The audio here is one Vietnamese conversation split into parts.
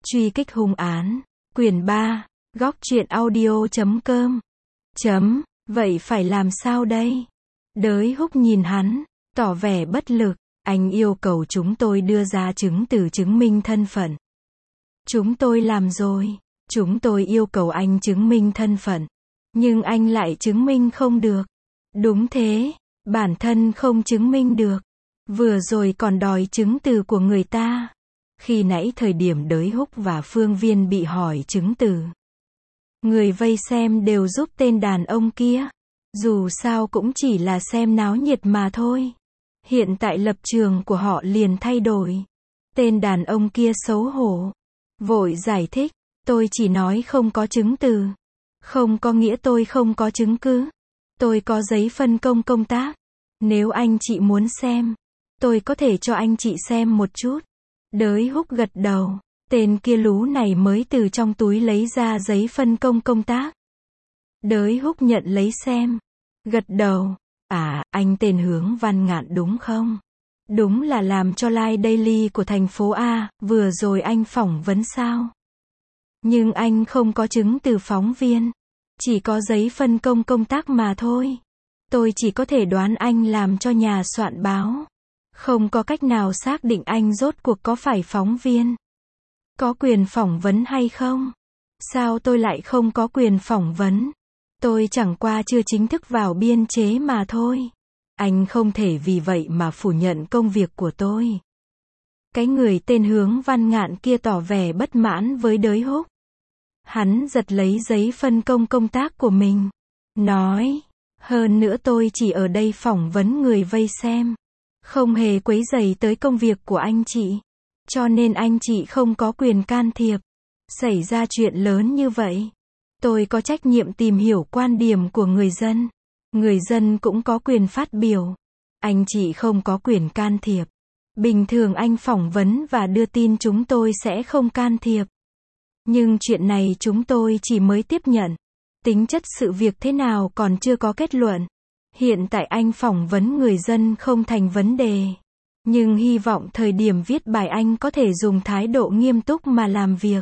Truy kích hung án, quyển 3, góc truyện audio.com. Vậy phải làm sao đây? Đới Húc nhìn hắn, tỏ vẻ bất lực. Anh yêu cầu chúng tôi đưa ra chứng từ chứng minh thân phận. Chúng tôi làm rồi. Chúng tôi yêu cầu anh chứng minh thân phận. Nhưng anh lại chứng minh không được. Đúng thế, bản thân không chứng minh được. Vừa rồi còn đòi chứng từ của người ta. Khi nãy thời điểm Đới Húc và Phương Viên bị hỏi chứng từ, người vây xem đều giúp tên đàn ông kia. Dù sao cũng chỉ là xem náo nhiệt mà thôi. Hiện tại lập trường của họ liền thay đổi. Tên đàn ông kia xấu hổ, vội giải thích, tôi chỉ nói không có chứng từ. Không có nghĩa tôi không có chứng cứ. Tôi có giấy phân công công tác. Nếu anh chị muốn xem, tôi có thể cho anh chị xem một chút. Đới Húc gật đầu. Tên kia lú này mới từ trong túi lấy ra giấy phân công công tác. Đới Húc nhận lấy xem. Gật đầu. À, anh tên Hướng Văn Ngạn đúng không? Đúng là làm cho Live Daily của thành phố A, vừa rồi anh phỏng vấn sao? Nhưng anh không có chứng từ phóng viên. Chỉ có giấy phân công công tác mà thôi. Tôi chỉ có thể đoán anh làm cho nhà soạn báo. Không có cách nào xác định anh rốt cuộc có phải phóng viên. Có quyền phỏng vấn hay không? Sao tôi lại không có quyền phỏng vấn? Tôi chẳng qua chưa chính thức vào biên chế mà thôi. Anh không thể vì vậy mà phủ nhận công việc của tôi. Cái người tên Hướng Văn Ngạn kia tỏ vẻ bất mãn với Đới Húc. Hắn giật lấy giấy phân công công tác của mình. Nói, hơn nữa tôi chỉ ở đây phỏng vấn người vây xem. Không hề quấy rầy tới công việc của anh chị. Cho nên anh chị không có quyền can thiệp. Xảy ra chuyện lớn như vậy, tôi có trách nhiệm tìm hiểu quan điểm của người dân. Người dân cũng có quyền phát biểu. Anh chị không có quyền can thiệp. Bình thường anh phỏng vấn và đưa tin chúng tôi sẽ không can thiệp. Nhưng chuyện này chúng tôi chỉ mới tiếp nhận. Tính chất sự việc thế nào còn chưa có kết luận. Hiện tại anh phỏng vấn người dân không thành vấn đề. Nhưng hy vọng thời điểm viết bài anh có thể dùng thái độ nghiêm túc mà làm việc.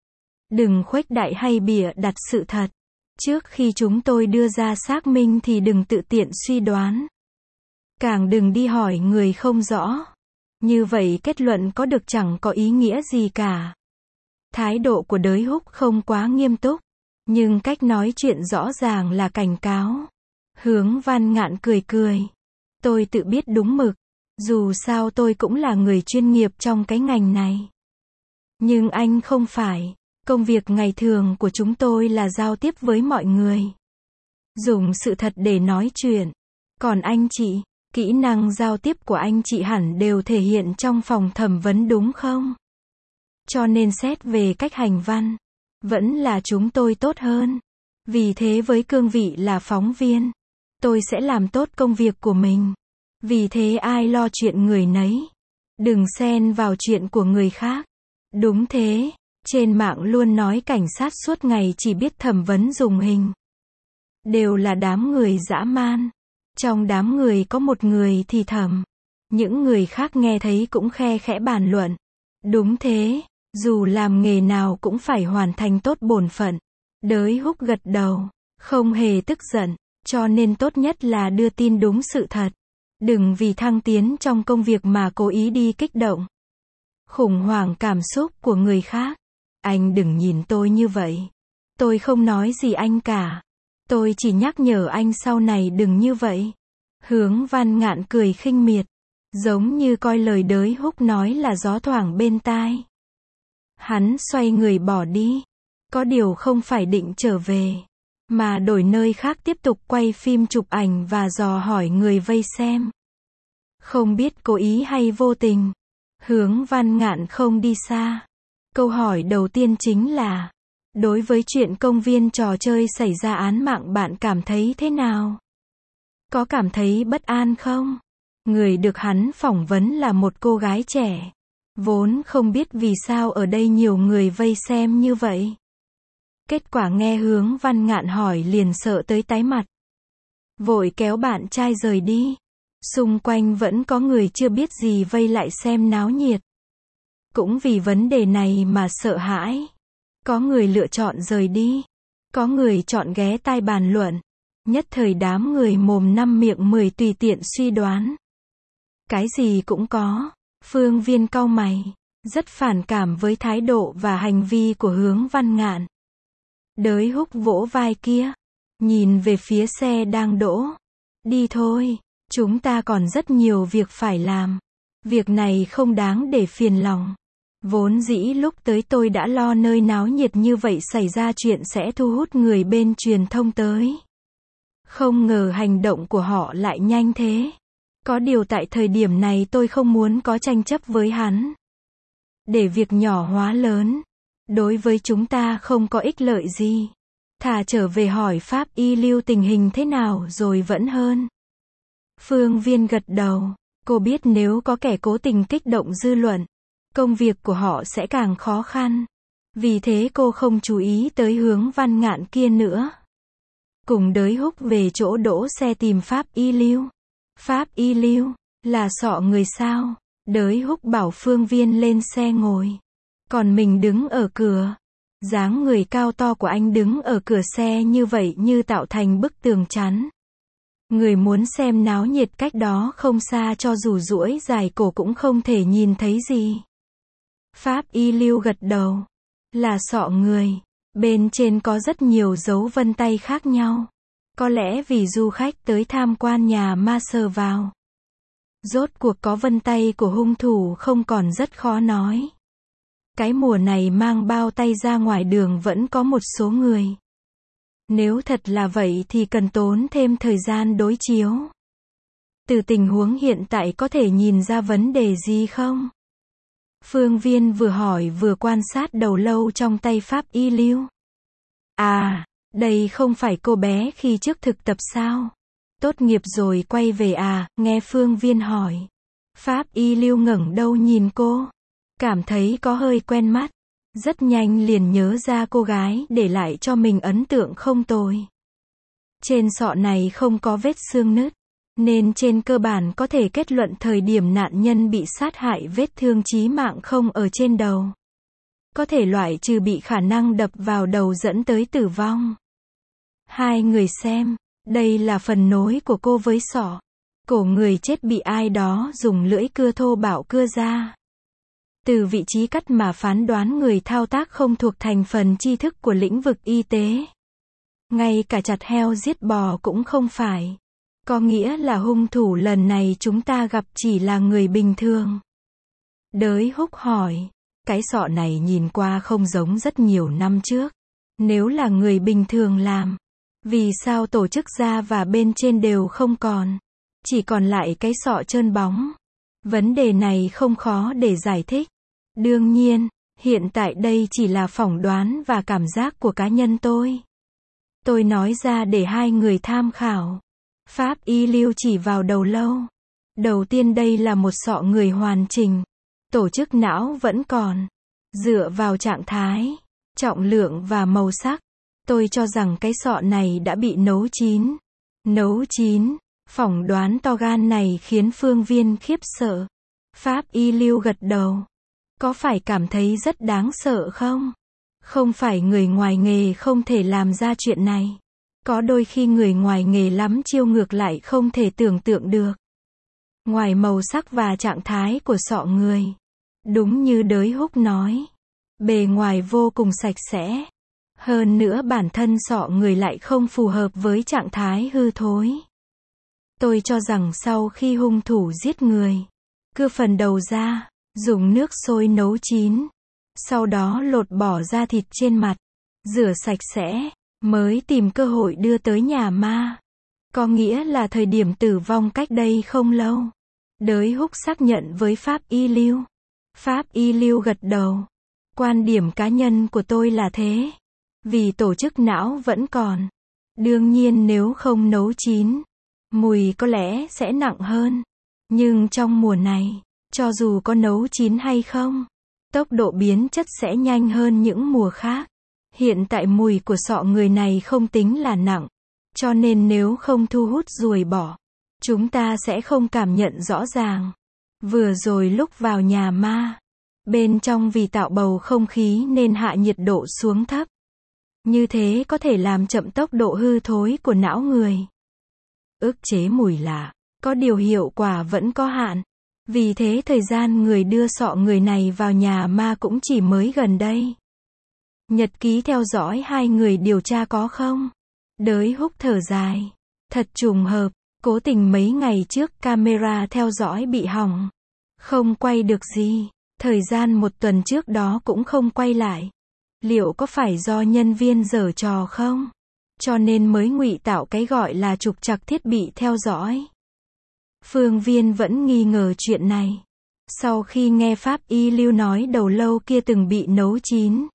Đừng khuếch đại hay bịa đặt sự thật. Trước khi chúng tôi đưa ra xác minh thì đừng tự tiện suy đoán. Càng đừng đi hỏi người không rõ. Như vậy kết luận có được chẳng có ý nghĩa gì cả. Thái độ của Đới Húc không quá nghiêm túc. Nhưng cách nói chuyện rõ ràng là cảnh cáo. Hướng Văn Ngạn cười cười. Tôi tự biết đúng mực. Dù sao tôi cũng là người chuyên nghiệp trong cái ngành này. Nhưng anh không phải. Công việc ngày thường của chúng tôi là giao tiếp với mọi người. Dùng sự thật để nói chuyện. Còn anh chị, kỹ năng giao tiếp của anh chị hẳn đều thể hiện trong phòng thẩm vấn đúng không? Cho nên xét về cách hành văn, vẫn là chúng tôi tốt hơn. Vì thế với cương vị là phóng viên, tôi sẽ làm tốt công việc của mình. Vì thế ai lo chuyện người nấy. Đừng xen vào chuyện của người khác. Đúng thế, trên mạng luôn nói cảnh sát suốt ngày chỉ biết thẩm vấn dùng hình. Đều là đám người dã man. Trong đám người có một người thì thẩm. Những người khác nghe thấy cũng khe khẽ bàn luận. Đúng thế, dù làm nghề nào cũng phải hoàn thành tốt bổn phận. Đới Húc gật đầu, không hề tức giận, cho nên tốt nhất là đưa tin đúng sự thật. Đừng vì thăng tiến trong công việc mà cố ý đi kích động, khủng hoảng cảm xúc của người khác. Anh đừng nhìn tôi như vậy. Tôi không nói gì anh cả. Tôi chỉ nhắc nhở anh sau này đừng như vậy. Hướng Văn Ngạn cười khinh miệt, giống như coi lời Đới Húc nói là gió thoảng bên tai. Hắn xoay người bỏ đi. Có điều không phải định trở về, mà đổi nơi khác tiếp tục quay phim chụp ảnh và dò hỏi người vây xem. Không biết cố ý hay vô tình, Hướng Văn Ngạn không đi xa. Câu hỏi đầu tiên chính là, đối với chuyện công viên trò chơi xảy ra án mạng bạn cảm thấy thế nào? Có cảm thấy bất an không? Người được hắn phỏng vấn là một cô gái trẻ. Vốn không biết vì sao ở đây nhiều người vây xem như vậy. Kết quả nghe Hướng Văn Ngạn hỏi liền sợ tới tái mặt. Vội kéo bạn trai rời đi. Xung quanh vẫn có người chưa biết gì vây lại xem náo nhiệt. cũng vì vấn đề này mà sợ hãi. Có người lựa chọn rời đi, có người chọn ghé tai bàn luận. Nhất thời đám người mồm năm miệng 10 tùy tiện suy đoán. Cái gì cũng có. Phương Viên cau mày, rất phản cảm với thái độ và hành vi của Hướng Văn Ngạn. Đới Húc vỗ vai kia, nhìn về phía xe đang đỗ. Đi thôi, chúng ta còn rất nhiều việc phải làm. Việc này không đáng để phiền lòng. Vốn dĩ lúc tới tôi đã lo nơi náo nhiệt như vậy xảy ra chuyện sẽ thu hút người bên truyền thông tới. Không ngờ hành động của họ lại nhanh thế. Có điều tại thời điểm này tôi không muốn có tranh chấp với hắn. Để việc nhỏ hóa lớn, đối với chúng ta không có ích lợi gì. Thà trở về hỏi Pháp Y Lưu tình hình thế nào rồi vẫn hơn. Phương Viên gật đầu, cô biết nếu có kẻ cố tình kích động dư luận, công việc của họ sẽ càng khó khăn. Vì thế cô không chú ý tới Hướng Văn Ngạn kia nữa. Cùng Đới Húc về chỗ đỗ xe tìm Pháp Y Lưu. Pháp Y Lưu, là sọ người sao? Đới Húc bảo Phương Viên lên xe ngồi. Còn mình đứng ở cửa. Dáng người cao to của anh đứng ở cửa xe như vậy như tạo thành bức tường chắn. Người muốn xem náo nhiệt cách đó không xa cho dù duỗi dài cổ cũng không thể nhìn thấy gì. Pháp Y Lưu gật đầu. Là sọ người. Bên trên có rất nhiều dấu vân tay khác nhau. Có lẽ vì du khách tới tham quan nhà ma sờ vào. Rốt cuộc có vân tay của hung thủ không còn rất khó nói. Cái mùa này mang bao tay ra ngoài đường vẫn có một số người. Nếu thật là vậy thì cần tốn thêm thời gian đối chiếu. Từ tình huống hiện tại có thể nhìn ra vấn đề gì không? Phương Viên vừa hỏi vừa quan sát đầu lâu trong tay Pháp Y Lưu. À, đây không phải cô bé khi trước thực tập sao? Tốt nghiệp rồi quay về à? Nghe Phương Viên hỏi. Pháp Y Lưu ngẩng đầu nhìn cô. Cảm thấy có hơi quen mắt. Rất nhanh liền nhớ ra cô gái để lại cho mình ấn tượng không tồi. Trên sọ này không có vết xương nứt. Nên trên cơ bản có thể kết luận thời điểm nạn nhân bị sát hại vết thương chí mạng không ở trên đầu. Có thể loại trừ bị khả năng đập vào đầu dẫn tới tử vong. Hai người xem, đây là phần nối của cô với sọ. Cổ người chết bị ai đó dùng lưỡi cưa thô bạo cưa ra. Từ vị trí cắt mà phán đoán người thao tác không thuộc thành phần tri thức của lĩnh vực y tế. Ngay cả chặt heo giết bò cũng không phải. Có nghĩa là hung thủ lần này chúng ta gặp chỉ là người bình thường. Đới Húc hỏi. Cái sọ này nhìn qua không giống rất nhiều năm trước. Nếu là người bình thường làm, vì sao tổ chức da và bên trên đều không còn? Chỉ còn lại cái sọ trơn bóng. Vấn đề này không khó để giải thích. Đương nhiên, hiện tại đây chỉ là phỏng đoán và cảm giác của cá nhân tôi. Tôi nói ra để hai người tham khảo. Pháp Y Lưu chỉ vào đầu lâu. Đầu tiên đây là một sọ người hoàn chỉnh. Tổ chức não vẫn còn. Dựa vào trạng thái, trọng lượng và màu sắc, tôi cho rằng cái sọ này đã bị nấu chín. Nấu chín, phỏng đoán to gan này khiến Phương Viên khiếp sợ. Pháp Y Lưu gật đầu. Có phải cảm thấy rất đáng sợ không? Không phải người ngoài nghề không thể làm ra chuyện này. Có đôi khi người ngoài nghề lắm chiêu ngược lại không thể tưởng tượng được. Ngoài màu sắc và trạng thái của sọ người. Đúng như Đới Húc nói. Bề ngoài vô cùng sạch sẽ. Hơn nữa bản thân sọ người lại không phù hợp với trạng thái hư thối. Tôi cho rằng sau khi hung thủ giết người, cưa phần đầu ra, dùng nước sôi nấu chín. Sau đó lột bỏ da thịt trên mặt, rửa sạch sẽ, mới tìm cơ hội đưa tới nhà ma. Có nghĩa là thời điểm tử vong cách đây không lâu. Đới Húc xác nhận với Pháp Y Lưu. Pháp Y Lưu gật đầu. Quan điểm cá nhân của tôi là thế. Vì tổ chức não vẫn còn. Đương nhiên nếu không nấu chín, mùi có lẽ sẽ nặng hơn. Nhưng trong mùa này, cho dù có nấu chín hay không, tốc độ biến chất sẽ nhanh hơn những mùa khác. Hiện tại mùi của sọ người này không tính là nặng. Cho nên nếu không thu hút ruồi bọ, chúng ta sẽ không cảm nhận rõ ràng. Vừa rồi lúc vào nhà ma, Bên trong vì tạo bầu không khí nên hạ nhiệt độ xuống thấp. Như thế có thể làm chậm tốc độ hư thối của não người. Ức chế mùi lạ, có điều hiệu quả vẫn có hạn. Vì thế thời gian người đưa sọ người này vào nhà ma cũng chỉ mới gần đây. Nhật ký theo dõi hai người điều tra có không? Đới Húc thở dài. Thật trùng hợp, cố tình mấy ngày trước camera theo dõi bị hỏng. Không quay được gì. Thời gian một tuần trước đó cũng không quay lại. Liệu có phải do nhân viên giở trò không? Cho nên mới ngụy tạo cái gọi là trục trặc thiết bị theo dõi. Phương Viên vẫn nghi ngờ chuyện này. Sau khi nghe Pháp Y Lưu nói đầu lâu kia từng bị nấu chín,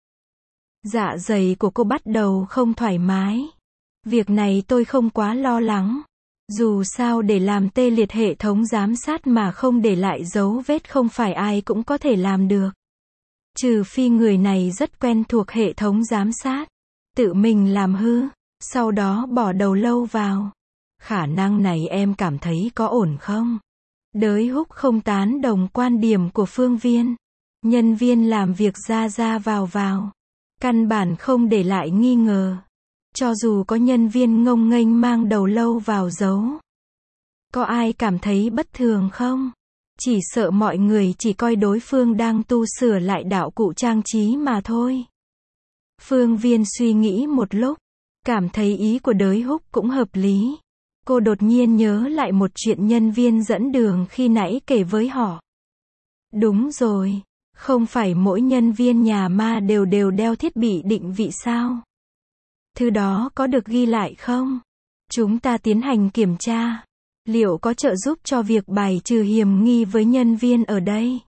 dạ dày của cô bắt đầu không thoải mái. Việc này tôi không quá lo lắng. Dù sao để làm tê liệt hệ thống giám sát mà không để lại dấu vết không phải ai cũng có thể làm được. Trừ phi người này rất quen thuộc hệ thống giám sát, tự mình làm hư, sau đó bỏ đầu lâu vào. Khả năng này em cảm thấy có ổn không? Đới Húc không tán đồng quan điểm của Phương Viên. Nhân viên làm việc ra vào. Căn bản không để lại nghi ngờ. Cho dù có nhân viên ngông nghênh mang đầu lâu vào giấu. Có ai cảm thấy bất thường không? Chỉ sợ mọi người chỉ coi đối phương đang tu sửa lại đạo cụ trang trí mà thôi. Phương Viên suy nghĩ một lúc, cảm thấy ý của Đới Húc cũng hợp lý. Cô đột nhiên nhớ lại một chuyện nhân viên dẫn đường khi nãy kể với họ. Đúng rồi, không phải mỗi nhân viên nhà ma đều đeo thiết bị định vị sao? Thứ đó có được ghi lại không? Chúng ta tiến hành kiểm tra. Liệu có trợ giúp cho việc bài trừ hiểm nghi với nhân viên ở đây?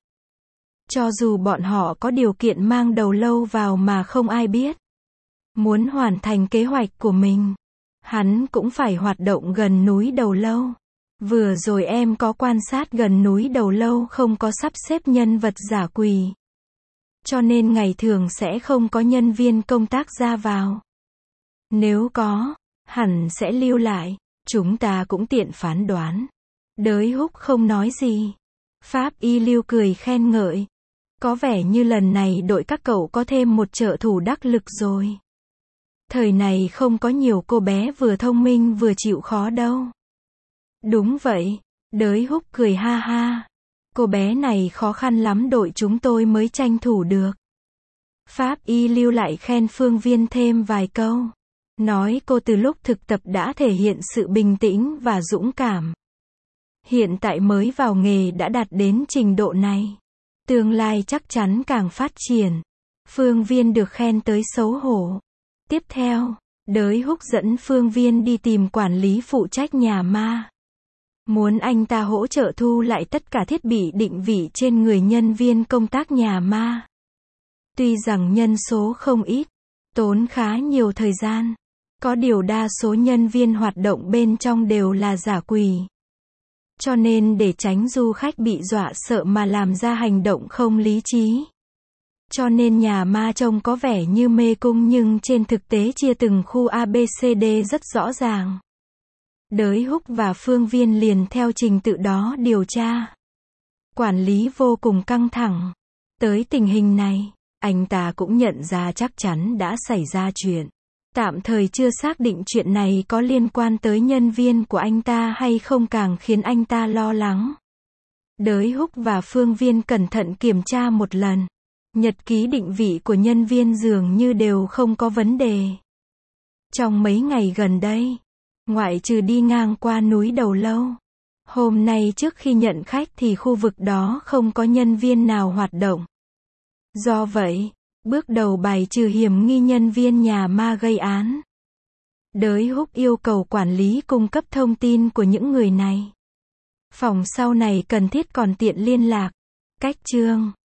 Cho dù bọn họ có điều kiện mang đầu lâu vào mà không ai biết. Muốn hoàn thành kế hoạch của mình, hắn cũng phải hoạt động gần núi đầu lâu. Vừa rồi em có quan sát gần núi đầu lâu không có sắp xếp nhân vật giả quỷ. Cho nên ngày thường sẽ không có nhân viên công tác ra vào. Nếu có, hẳn sẽ lưu lại. Chúng ta cũng tiện phán đoán. Đới Húc không nói gì. Pháp Y Lưu cười khen ngợi. Có vẻ như lần này đội các cậu có thêm một trợ thủ đắc lực rồi. Thời này không có nhiều cô bé vừa thông minh vừa chịu khó đâu. Đúng vậy. Đới Húc cười ha ha. Cô bé này khó khăn lắm đội chúng tôi mới tranh thủ được. Pháp Y Lưu lại khen Phương Viên thêm vài câu. Nói cô từ lúc thực tập đã thể hiện sự bình tĩnh và dũng cảm. Hiện tại mới vào nghề đã đạt đến trình độ này. Tương lai chắc chắn càng phát triển. Phương Viên được khen tới xấu hổ. Tiếp theo, Đới Húc dẫn Phương Viên đi tìm quản lý phụ trách nhà ma. Muốn anh ta hỗ trợ thu lại tất cả thiết bị định vị trên người nhân viên công tác nhà ma. Tuy rằng nhân số không ít, tốn khá nhiều thời gian. Có điều đa số nhân viên hoạt động bên trong đều là giả quỷ. Cho nên để tránh du khách bị dọa sợ mà làm ra hành động không lý trí. Cho nên nhà ma trông có vẻ như mê cung nhưng trên thực tế chia từng khu ABCD rất rõ ràng. Đới Húc và Phương Viên liền theo trình tự đó điều tra. Quản lý vô cùng căng thẳng. Tới tình hình này, anh ta cũng nhận ra chắc chắn đã xảy ra chuyện. Tạm thời chưa xác định chuyện này có liên quan tới nhân viên của anh ta hay không càng khiến anh ta lo lắng. Đới Húc và Phương Viên cẩn thận kiểm tra một lần. Nhật ký định vị của nhân viên dường như đều không có vấn đề. Trong mấy ngày gần đây, ngoại trừ đi ngang qua núi đầu lâu, hôm nay trước khi nhận khách thì khu vực đó không có nhân viên nào hoạt động. Do vậy, bước đầu bài trừ hiểm nghi nhân viên nhà ma gây án. Đới Húc yêu cầu quản lý cung cấp thông tin của những người này. Phòng sau này cần thiết còn tiện liên lạc. Cách chương